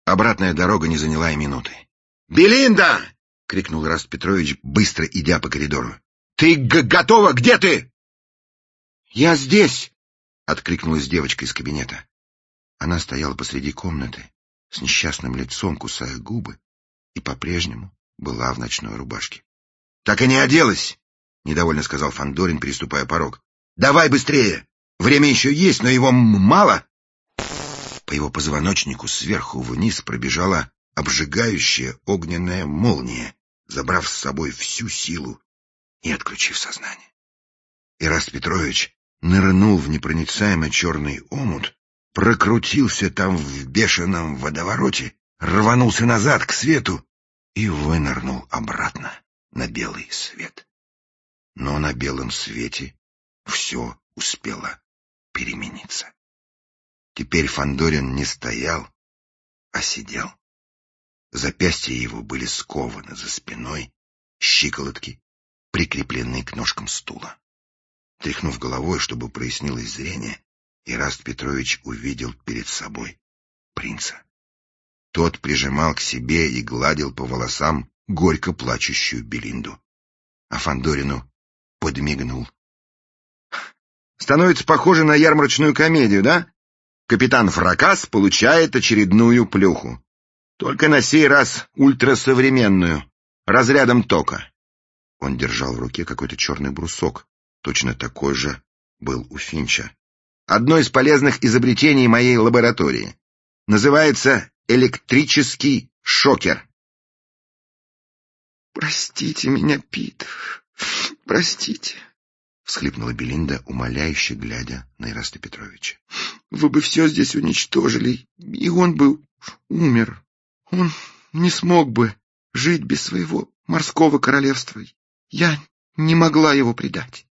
Обратная дорога не заняла и минуты. «Белинда!» — крикнул Ираст Петрович, быстро идя по коридору. «Ты готова? Где ты?» «Я здесь!» — откликнулась девочка из кабинета. Она стояла посреди комнаты, с несчастным лицом, кусая губы, и по-прежнему была в ночной рубашке. — Так и не оделась! — недовольно сказал Фандорин, переступая порог. — Давай быстрее! Время еще есть, но его мало! По его позвоночнику сверху вниз пробежала обжигающая огненная молния, забрав с собой всю силу и отключив сознание. Ираст Петрович нырнул в непроницаемый черный омут, прокрутился там в бешеном водовороте, рванулся назад к свету и вынырнул обратно на белый свет. Но на белом свете все успело перемениться. Теперь Фандорин не стоял, а сидел. Запястья его были скованы за спиной, щиколотки прикреплены к ножкам стула. Тряхнув головой, чтобы прояснилось зрение, Ираст Петрович увидел перед собой принца. Тот прижимал к себе и гладил по волосам горько плачущую Белинду. А Фандорину подмигнул. — Становится похоже на ярмарочную комедию, да? Капитан Фракас получает очередную плюху. Только на сей раз ультрасовременную, разрядом тока. Он держал в руке какой-то черный брусок. Точно такой же был у Финча. Одно из полезных изобретений моей лаборатории. Называется электрический шокер. «Простите меня, Пит, простите», — всхлипнула Белинда, умоляюще глядя на Ираста Петровича. «Вы бы все здесь уничтожили, и он бы умер. Он не смог бы жить без своего морского королевства. Я не могла его предать».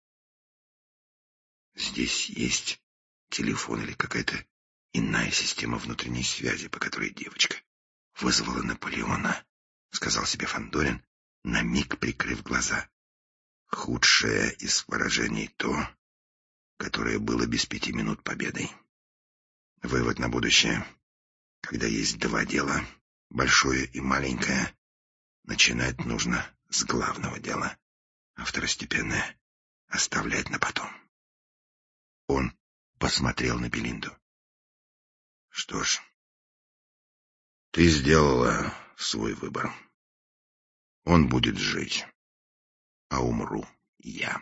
«Здесь есть телефон или какая-то иная система внутренней связи, по которой девочка вызвала Наполеона», — сказал себе Фандорин, на миг прикрыв глаза. «Худшее из поражений то, которое было без 5 минут победой. Вывод на будущее. Когда есть два дела, большое и маленькое, начинать нужно с главного дела, а второстепенное оставлять на потом». Он посмотрел на Белинду. «Что ж, ты сделала свой выбор. Он будет жить, а умру я».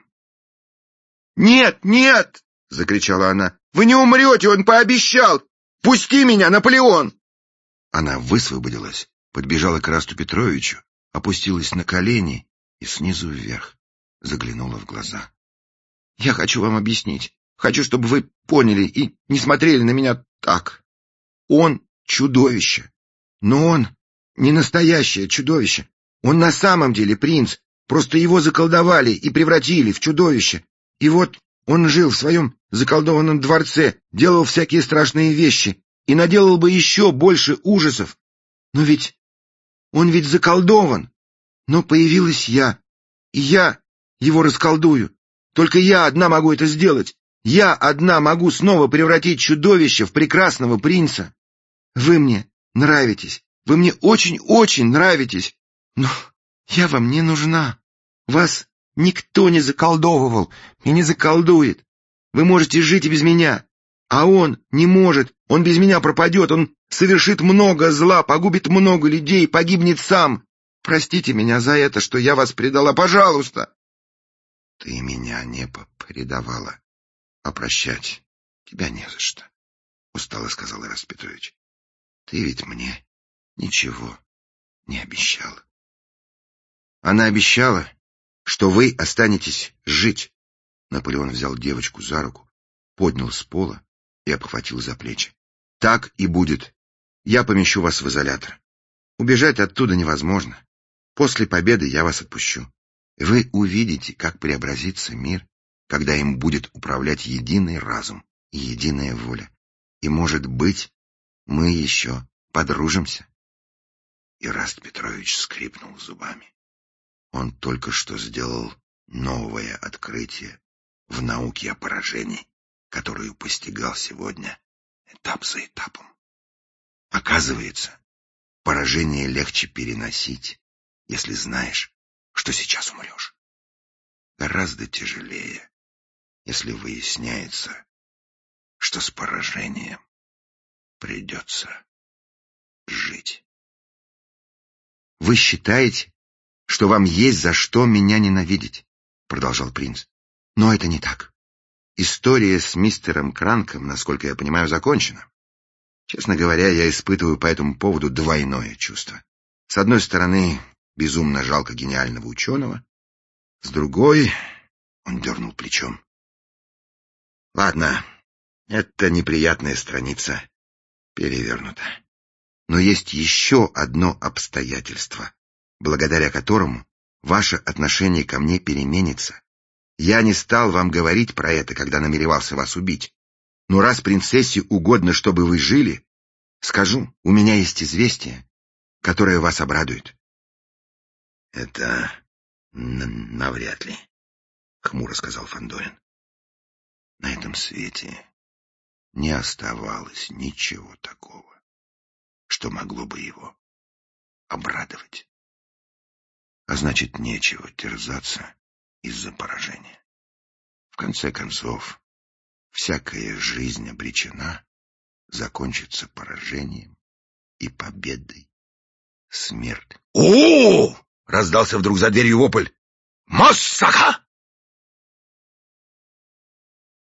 «Нет, нет!» — закричала она. «Вы не умрете, он пообещал! Пусти меня, Наполеон!» Она высвободилась, подбежала к Ирасту Петровичу, опустилась на колени и снизу вверх заглянула в глаза. «Я хочу вам объяснить. Хочу, чтобы вы поняли и не смотрели на меня так. Он чудовище. Но он не настоящее чудовище. Он на самом деле принц. Просто его заколдовали и превратили в чудовище. И вот он жил в своем заколдованном дворце, делал всякие страшные вещи и наделал бы еще больше ужасов. Но ведь он ведь заколдован. Но появилась я, и я его расколдую. Только я одна могу это сделать. Я одна могу снова превратить чудовище в прекрасного принца. Вы мне нравитесь. Вы мне очень-очень нравитесь. Но я вам не нужна. Вас никто не заколдовывал и не заколдует. Вы можете жить и без меня. А он не может. Он без меня пропадет. Он совершит много зла, погубит много людей, погибнет сам. Простите меня за это, что я вас предала. Пожалуйста. Ты меня не предавала. А прощать тебя не за что, — устало сказал Ираст Петрович. Ты ведь мне ничего не обещала. Она обещала, что вы останетесь жить. Наполеон взял девочку за руку, поднял с пола и обхватил за плечи. Так и будет. Я помещу вас в изолятор. Убежать оттуда невозможно. После победы я вас отпущу. Вы увидите, как преобразится мир, когда им будет управлять единый разум и единая воля. И, может быть, мы еще подружимся. Ираст Петрович скрипнул зубами. Он только что сделал новое открытие в науке о поражении, которую постигал сегодня этап за этапом. Оказывается, Поражение легче переносить, если знаешь, что сейчас умрешь. Гораздо тяжелее, если выясняется, что с поражением придется жить. «Вы считаете, что вам есть за что меня ненавидеть?» — продолжал принц. «Но это не так. История с мистером Кранком, насколько я понимаю, закончена. Честно говоря, я испытываю по этому поводу двойное чувство. С одной стороны, безумно жалко гениального ученого. С другой, он дернул плечом. Ладно, это неприятная страница перевернута. Но есть еще одно обстоятельство, благодаря которому ваше отношение ко мне переменится. Я не стал вам говорить про это, когда намеревался вас убить. Но раз принцессе угодно, чтобы вы жили, скажу, у меня есть известие, которое вас обрадует. — Это навряд ли, — хмуро сказал Фандорин. На этом свете не оставалось ничего такого, что могло бы его обрадовать. А значит, нечего терзаться из-за поражения. В конце концов, всякая жизнь обречена закончиться поражением и победой смерти. — О! — раздался вдруг за дверью вопль. — Массака!